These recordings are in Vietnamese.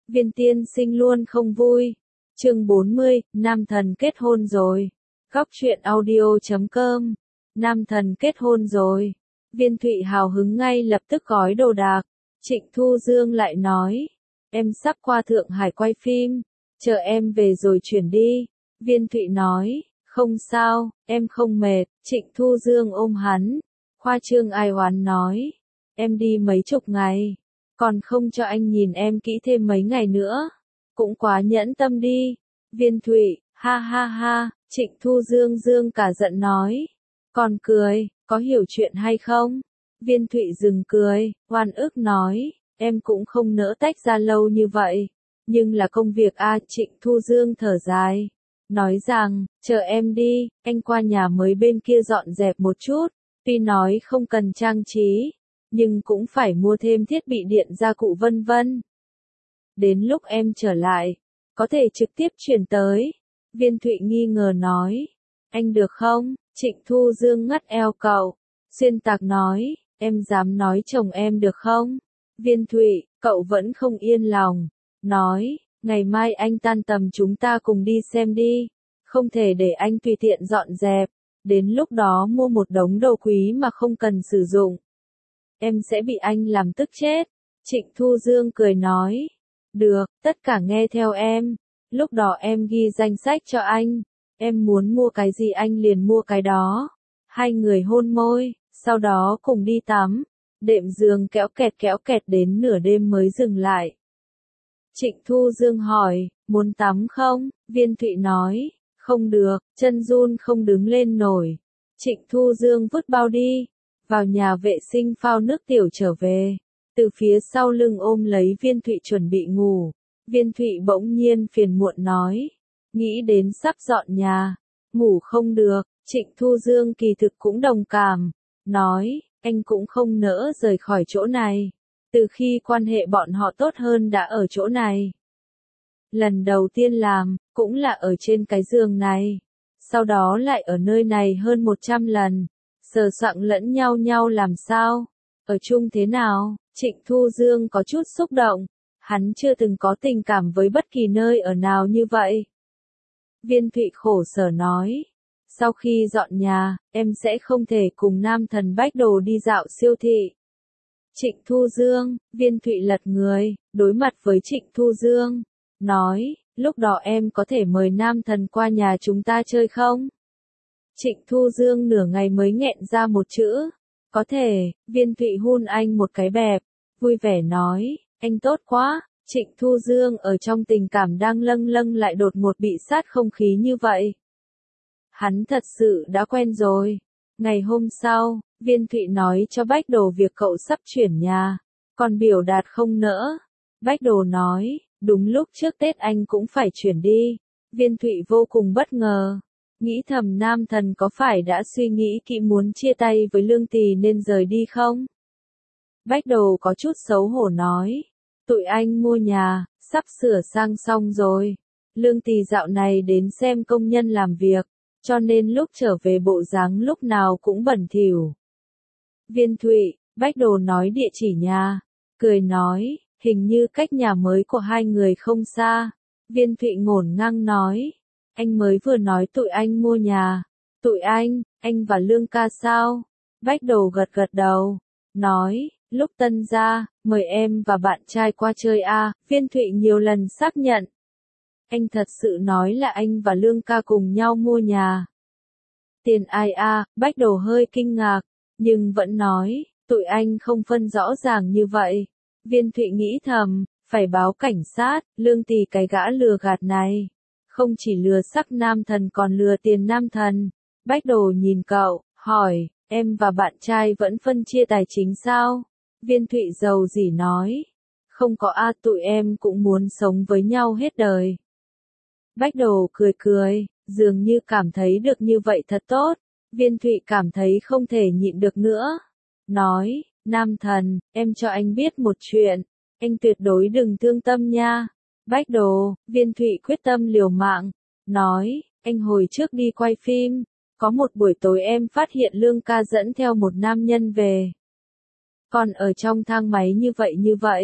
Viên tiên sinh luôn không vui. Chương 40, nam thần kết hôn rồi. Góc truyện audio.com. Nam thần kết hôn rồi. Viên Thụy hào hứng ngay lập tức gói đồ đạc. Trịnh Thu Dương lại nói, em sắp qua Thượng Hải quay phim, chờ em về rồi chuyển đi. Viên Thụy nói, không sao, em không mệt. Trịnh Thu Dương ôm hắn, khoa trương ai oán nói, em đi mấy chục ngày, còn không cho anh nhìn em kỹ thêm mấy ngày nữa, cũng quá nhẫn tâm đi. Viên Thụy, ha ha ha. Trịnh Thu Dương dương cả giận nói, còn cười, có hiểu chuyện hay không? Viên Thụy dừng cười, oan ức nói, em cũng không nỡ tách ra lâu như vậy, nhưng là công việc a. Trịnh Thu Dương thở dài, nói rằng, chờ em đi, anh qua nhà mới bên kia dọn dẹp một chút, tuy nói không cần trang trí, nhưng cũng phải mua thêm thiết bị điện gia cụ vân vân. Đến lúc em trở lại, có thể trực tiếp chuyển tới. Viên Thụy nghi ngờ nói, anh được không? Trịnh Thu Dương ngắt eo cậu, xuyên tạc nói, em dám nói chồng em được không? Viên Thụy, cậu vẫn không yên lòng, nói, ngày mai anh tan tầm chúng ta cùng đi xem đi, không thể để anh tùy tiện dọn dẹp, đến lúc đó mua một đống đồ quý mà không cần sử dụng. Em sẽ bị anh làm tức chết. Trịnh Thu Dương cười nói, được, tất cả nghe theo em, lúc đó em ghi danh sách cho anh, em muốn mua cái gì anh liền mua cái đó. Hai người hôn môi, sau đó cùng đi tắm, đệm giường kéo kẹt đến nửa đêm mới dừng lại. Trịnh Thu Dương hỏi, muốn tắm không? Viên Thụy nói, không được, chân run không đứng lên nổi. Trịnh Thu Dương vứt bao đi, vào nhà vệ sinh phao nước tiểu trở về, từ phía sau lưng ôm lấy Viên Thụy chuẩn bị ngủ. Viên Thụy bỗng nhiên phiền muộn nói, nghĩ đến sắp dọn nhà, ngủ không được. Trịnh Thu Dương kỳ thực cũng đồng cảm, nói, anh cũng không nỡ rời khỏi chỗ này, từ khi quan hệ bọn họ tốt hơn đã ở chỗ này. Lần đầu tiên làm, cũng là ở trên cái giường này, sau đó lại ở nơi này hơn 100 lần, sờ soạng lẫn nhau làm sao, ở chung thế nào? Trịnh Thu Dương có chút xúc động, hắn chưa từng có tình cảm với bất kỳ nơi ở nào như vậy. Viên Thụy khổ sở nói, sau khi dọn nhà, em sẽ không thể cùng nam thần Bách Đồ đi dạo siêu thị. Trịnh Thu Dương, Viên Thụy lật người, đối mặt với Trịnh Thu Dương, nói, lúc đó em có thể mời nam thần qua nhà chúng ta chơi không? Trịnh Thu Dương nửa ngày mới nghẹn ra một chữ, có thể. Viên Thụy hun anh một cái bẹp, vui vẻ nói, anh tốt quá. Trịnh Thu Dương ở trong tình cảm đang lâng lâng lại đột ngột bị sát không khí như vậy. Hắn thật sự đã quen rồi. Ngày hôm sau, Viên Thụy nói cho Bách Đồ việc cậu sắp chuyển nhà, còn biểu đạt không nỡ. Bách Đồ nói, đúng lúc trước Tết anh cũng phải chuyển đi. Viên Thụy vô cùng bất ngờ, nghĩ thầm nam thần có phải đã suy nghĩ kỹ muốn chia tay với Lương Tì nên rời đi không? Bách Đồ có chút xấu hổ nói, tụi anh mua nhà, sắp sửa sang xong rồi. Lương Tì dạo này đến xem công nhân làm việc, cho nên lúc trở về bộ dáng lúc nào cũng bẩn thỉu. Viên Thụy, Bách Đồ nói địa chỉ nhà, cười nói, hình như cách nhà mới của hai người không xa. Viên Thụy ngổn ngang nói, anh mới vừa nói tụi anh mua nhà. Tụi anh và Lương ca sao? Bách Đồ gật gật đầu, nói, lúc tân gia, mời em và bạn trai qua chơi a. Viên Thụy nhiều lần xác nhận. Anh thật sự nói là anh và Lương ca cùng nhau mua nhà. Tiền ai a? Bách Đồ hơi kinh ngạc, nhưng vẫn nói, tụi anh không phân rõ ràng như vậy. Viên Thụy nghĩ thầm, phải báo cảnh sát. Lương Tì cái gã lừa gạt này, không chỉ lừa sắc nam thần còn lừa tiền nam thần. Bách Đồ nhìn cậu, hỏi, em và bạn trai vẫn phân chia tài chính sao? Viên Thụy giàu dỉ nói, không có a, tụi em cũng muốn sống với nhau hết đời. Bách Đồ cười, dường như cảm thấy được như vậy thật tốt. Viên Thụy cảm thấy không thể nhịn được nữa, nói, nam thần, em cho anh biết một chuyện, anh tuyệt đối đừng thương tâm nha. Bách Đồ, Viên Thụy quyết tâm liều mạng, nói, anh hồi trước đi quay phim, có một buổi tối em phát hiện Lương ca dẫn theo một nam nhân về. Còn ở trong thang máy như vậy,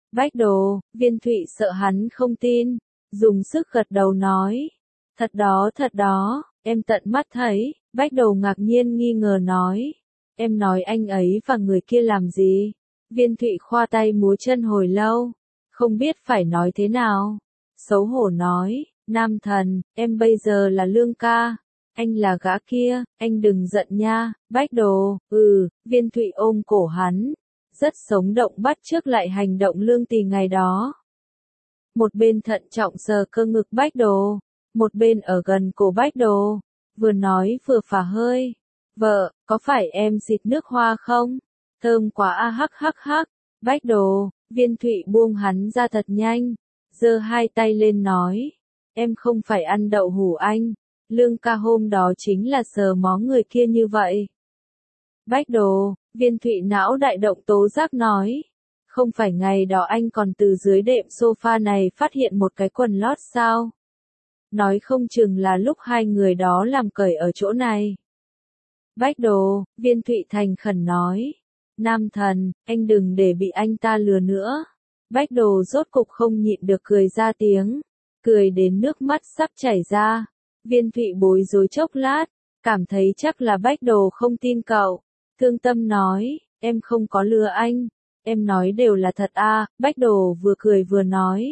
Bách Đồ, Viên Thụy sợ hắn không tin, dùng sức gật đầu nói. Thật đó, em tận mắt thấy, Bách Đồ ngạc nhiên nghi ngờ nói. Em nói anh ấy và người kia làm gì? Viên Thụy khoa tay múa chân hồi lâu, không biết phải nói thế nào. Xấu hổ nói, Nam Thần, em bây giờ là Lương ca, anh là gã kia, anh đừng giận nha. Bách Đồ, Viên Thụy ôm cổ hắn, rất sống động bắt chước lại hành động Lương Tì ngày đó. Một bên thận trọng sờ cơ ngực Bách Đồ, một bên ở gần cổ Bách Đồ, vừa nói vừa phả hơi. Vợ, có phải em xịt nước hoa không? Thơm quá a hắc hắc hắc. Bách Đồ, Viên Thụy buông hắn ra thật nhanh, giơ hai tay lên nói. Em không phải ăn đậu hủ anh, Lương ca hôm đó chính là sờ mó người kia như vậy. Bách Đồ, Viên Thụy não đại động tố giác nói. Không phải ngày đó anh còn từ dưới đệm sofa này phát hiện một cái quần lót sao? Nói không chừng là lúc hai người đó làm cởi ở chỗ này. Bách Đồ, Viên Thụy thành khẩn nói. Nam Thần, anh đừng để bị anh ta lừa nữa. Bách Đồ rốt cục không nhịn được cười ra tiếng, cười đến nước mắt sắp chảy ra. Viên Thụy bối rối chốc lát, cảm thấy chắc là Bách Đồ không tin cậu. Thương tâm nói, em không có lừa anh, em nói đều là thật à. Bách Đồ vừa cười vừa nói.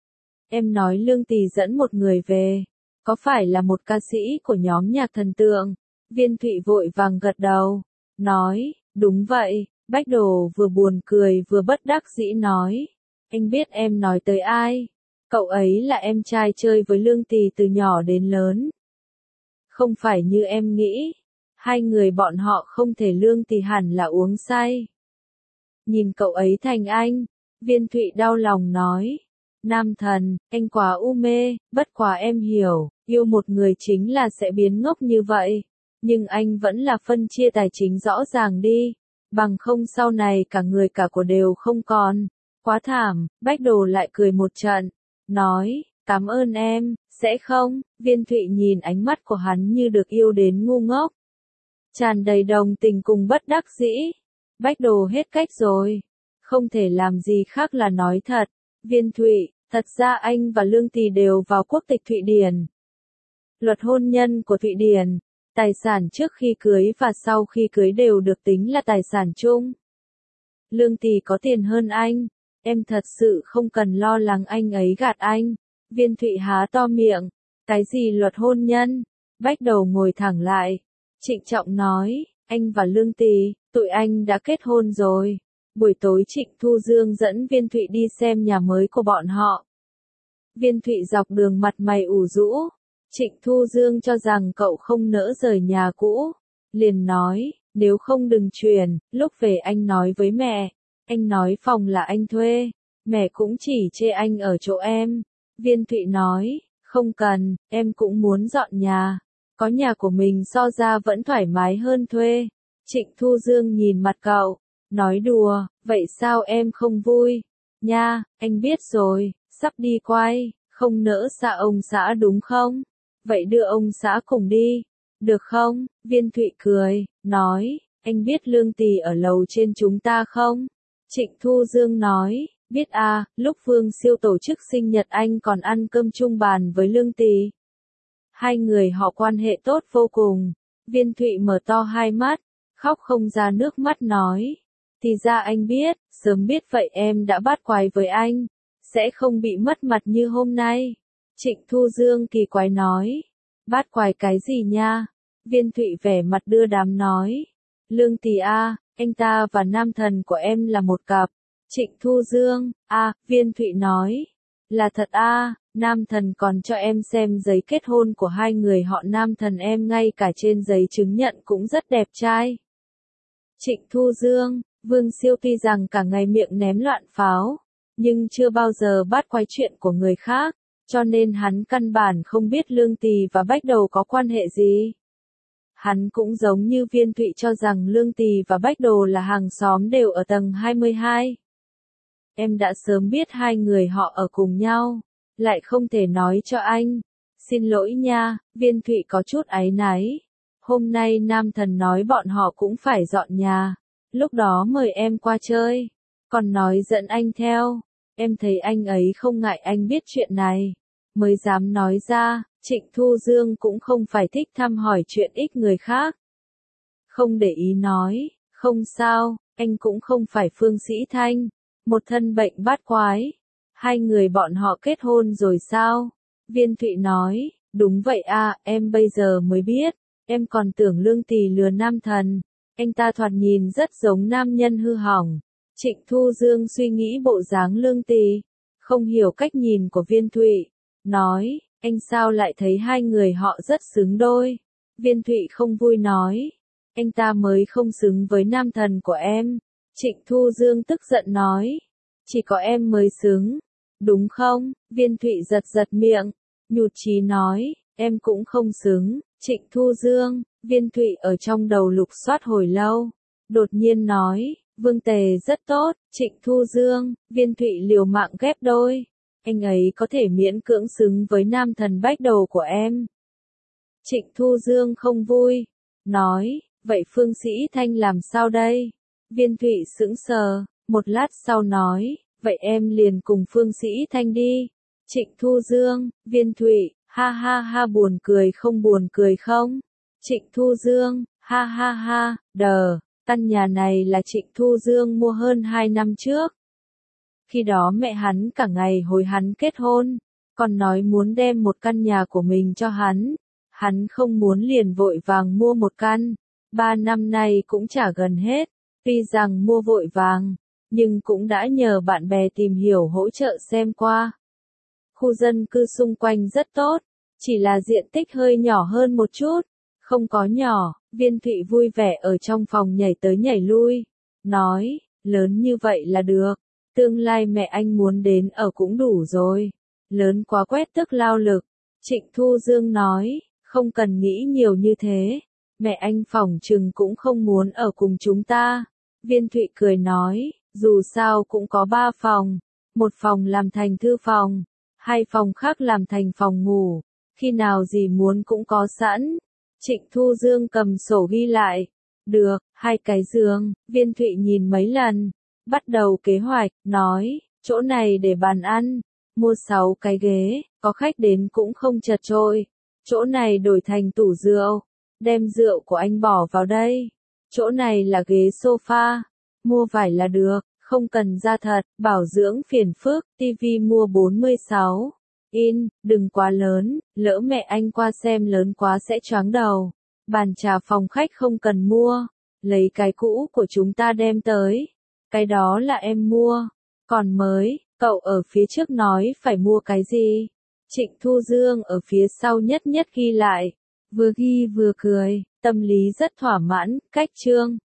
Em nói Lương Tì dẫn một người về, có phải là một ca sĩ của nhóm nhạc thần tượng? Viên Thụy vội vàng gật đầu, nói, đúng vậy. Bách Đồ vừa buồn cười vừa bất đắc dĩ nói, anh biết em nói tới ai? Cậu ấy là em trai chơi với Lương Tì từ nhỏ đến lớn. Không phải như em nghĩ, hai người bọn họ không thể. Lương Tì hẳn là uống say. Nhìn cậu ấy thành anh, Viên Thụy đau lòng nói. Nam Thần, anh quá u mê, bất quá em hiểu, yêu một người chính là sẽ biến ngốc như vậy. Nhưng anh vẫn là phân chia tài chính rõ ràng đi, bằng không sau này cả người cả của đều không còn. Quá thảm. Bách Đồ lại cười một trận, nói, cảm ơn em, sẽ không. Viên Thụy nhìn ánh mắt của hắn như được yêu đến ngu ngốc, tràn đầy đồng tình cùng bất đắc dĩ. Bách Đồ hết cách rồi, không thể làm gì khác là nói thật. Viên Thụy, thật ra anh và Lương Tì đều vào quốc tịch Thụy Điển. Luật hôn nhân của Thụy Điển, tài sản trước khi cưới và sau khi cưới đều được tính là tài sản chung. Lương Tì có tiền hơn anh, em thật sự không cần lo lắng anh ấy gạt anh. Viên Thụy há to miệng, cái gì luật hôn nhân? Bách Đầu ngồi thẳng lại, trịnh trọng nói, anh và Lương Tì, tụi anh đã kết hôn rồi. Buổi tối Trịnh Thu Dương dẫn Viên Thụy đi xem nhà mới của bọn họ. Viên Thụy dọc đường mặt mày ủ rũ. Trịnh Thu Dương cho rằng cậu không nỡ rời nhà cũ, liền nói, nếu không đừng chuyển. Lúc về anh nói với mẹ, anh nói phòng là anh thuê, mẹ cũng chỉ chê anh ở chỗ em. Viên Thụy nói, không cần, em cũng muốn dọn nhà, có nhà của mình so ra vẫn thoải mái hơn thuê. Trịnh Thu Dương nhìn mặt cậu, nói đùa, vậy sao em không vui? Nha, anh biết rồi, sắp đi quay, không nỡ xa ông xã đúng không? Vậy đưa ông xã cùng đi, được không? Viên Thụy cười, nói, anh biết Lương Tì ở lầu trên chúng ta không? Trịnh Thu Dương nói, biết à, lúc Vương Siêu tổ chức sinh nhật anh còn ăn cơm chung bàn với Lương Tì. Hai người họ quan hệ tốt vô cùng. Viên Thụy mở to hai mắt, khóc không ra nước mắt nói, thì ra anh biết, sớm biết vậy em đã bắt quái với anh, sẽ không bị mất mặt như hôm nay. Trịnh Thu Dương kỳ quái nói, bát quái cái gì nha? Viên Thụy vẻ mặt đưa đám nói, Lương Tì a, anh ta và nam thần của em là một cặp. Trịnh Thu Dương, Viên Thụy nói, là thật a, nam thần còn cho em xem giấy kết hôn của hai người họ. Nam thần em ngay cả trên giấy chứng nhận cũng rất đẹp trai. Trịnh Thu Dương, Vương Siêu tuy rằng cả ngày miệng ném loạn pháo, nhưng chưa bao giờ bắt quái chuyện của người khác, cho nên hắn căn bản không biết Lương Tì và Bách Đầu có quan hệ gì. Hắn cũng giống như Viên Thụy cho rằng Lương Tì và Bách Đồ là hàng xóm đều ở tầng 22. Em đã sớm biết hai người họ ở cùng nhau, lại không thể nói cho anh. Xin lỗi nha. Viên Thụy có chút áy náy. Hôm nay nam thần nói bọn họ cũng phải dọn nhà, lúc đó mời em qua chơi, còn nói dẫn anh theo. Em thấy anh ấy không ngại anh biết chuyện này, mới dám nói ra. Trịnh Thu Dương cũng không phải thích thăm hỏi chuyện ích người khác. Không để ý nói, không sao, anh cũng không phải Phương Sĩ Thanh, một thân bệnh bát quái. Hai người bọn họ kết hôn rồi sao? Viên Thụy nói, đúng vậy à, em bây giờ mới biết, em còn tưởng Lương Tỳ lừa nam thần, anh ta thoạt nhìn rất giống nam nhân hư hỏng. Trịnh Thu Dương suy nghĩ bộ dáng Lương Tỳ, không hiểu cách nhìn của Viên Thụy, nói, anh sao lại thấy hai người họ rất xứng đôi? Viên Thụy không vui nói, anh ta mới không xứng với nam thần của em. Trịnh Thu Dương tức giận nói, chỉ có em mới xứng, đúng không? Viên Thụy giật giật miệng, nhụt chí nói, em cũng không xứng. Trịnh Thu Dương, Viên Thụy ở trong đầu lục soát hồi lâu, đột nhiên nói, Vương Tề rất tốt. Trịnh Thu Dương, Viên Thụy liều mạng ghép đôi, anh ấy có thể miễn cưỡng xứng với nam thần bách đầu của em. Trịnh Thu Dương không vui, nói, vậy Phương Sĩ Thanh làm sao đây? Viên Thụy sững sờ, một lát sau nói, vậy em liền cùng Phương Sĩ Thanh đi. Trịnh Thu Dương, Viên Thụy, ha ha ha, buồn cười không? Trịnh Thu Dương, ha ha ha, căn nhà này là Trịnh Thu Dương mua hơn 2 năm trước. Khi đó mẹ hắn cả ngày hối hắn kết hôn, còn nói muốn đem một căn nhà của mình cho hắn. Hắn không muốn liền vội vàng mua một căn, 3 năm nay cũng trả gần hết. Tuy rằng mua vội vàng, nhưng cũng đã nhờ bạn bè tìm hiểu hỗ trợ xem qua. Khu dân cư xung quanh rất tốt, chỉ là diện tích hơi nhỏ hơn một chút. Không có nhỏ, Viên Thụy vui vẻ ở trong phòng nhảy tới nhảy lui, nói, lớn như vậy là được, tương lai mẹ anh muốn đến ở cũng đủ rồi, lớn quá quét tức lao lực. Trịnh Thu Dương nói, không cần nghĩ nhiều như thế, mẹ anh phỏng chừng cũng không muốn ở cùng chúng ta. Viên Thụy cười nói, dù sao cũng có 3 phòng, một phòng làm thành thư phòng, 2 phòng khác làm thành phòng ngủ, khi nào gì muốn cũng có sẵn. Trịnh Thu Dương cầm sổ ghi lại, được, 2 cái giường. Viên Thụy nhìn mấy lần, bắt đầu kế hoạch, nói, chỗ này để bàn ăn, mua 6 cái ghế, có khách đến cũng không chật chội. Chỗ này đổi thành tủ rượu, đem rượu của anh bỏ vào đây. Chỗ này là ghế sofa, mua vải là được, không cần da thật, bảo dưỡng phiền phức. Tivi mua 46 in, đừng quá lớn, lỡ mẹ anh qua xem lớn quá sẽ choáng đầu. Bàn trà phòng khách không cần mua, lấy cái cũ của chúng ta đem tới. Cái đó là em mua, còn mới, cậu ở phía trước nói phải mua cái gì? Trịnh Thu Dương ở phía sau nhất nhất ghi lại, vừa ghi vừa cười, tâm lý rất thỏa mãn. Cách chương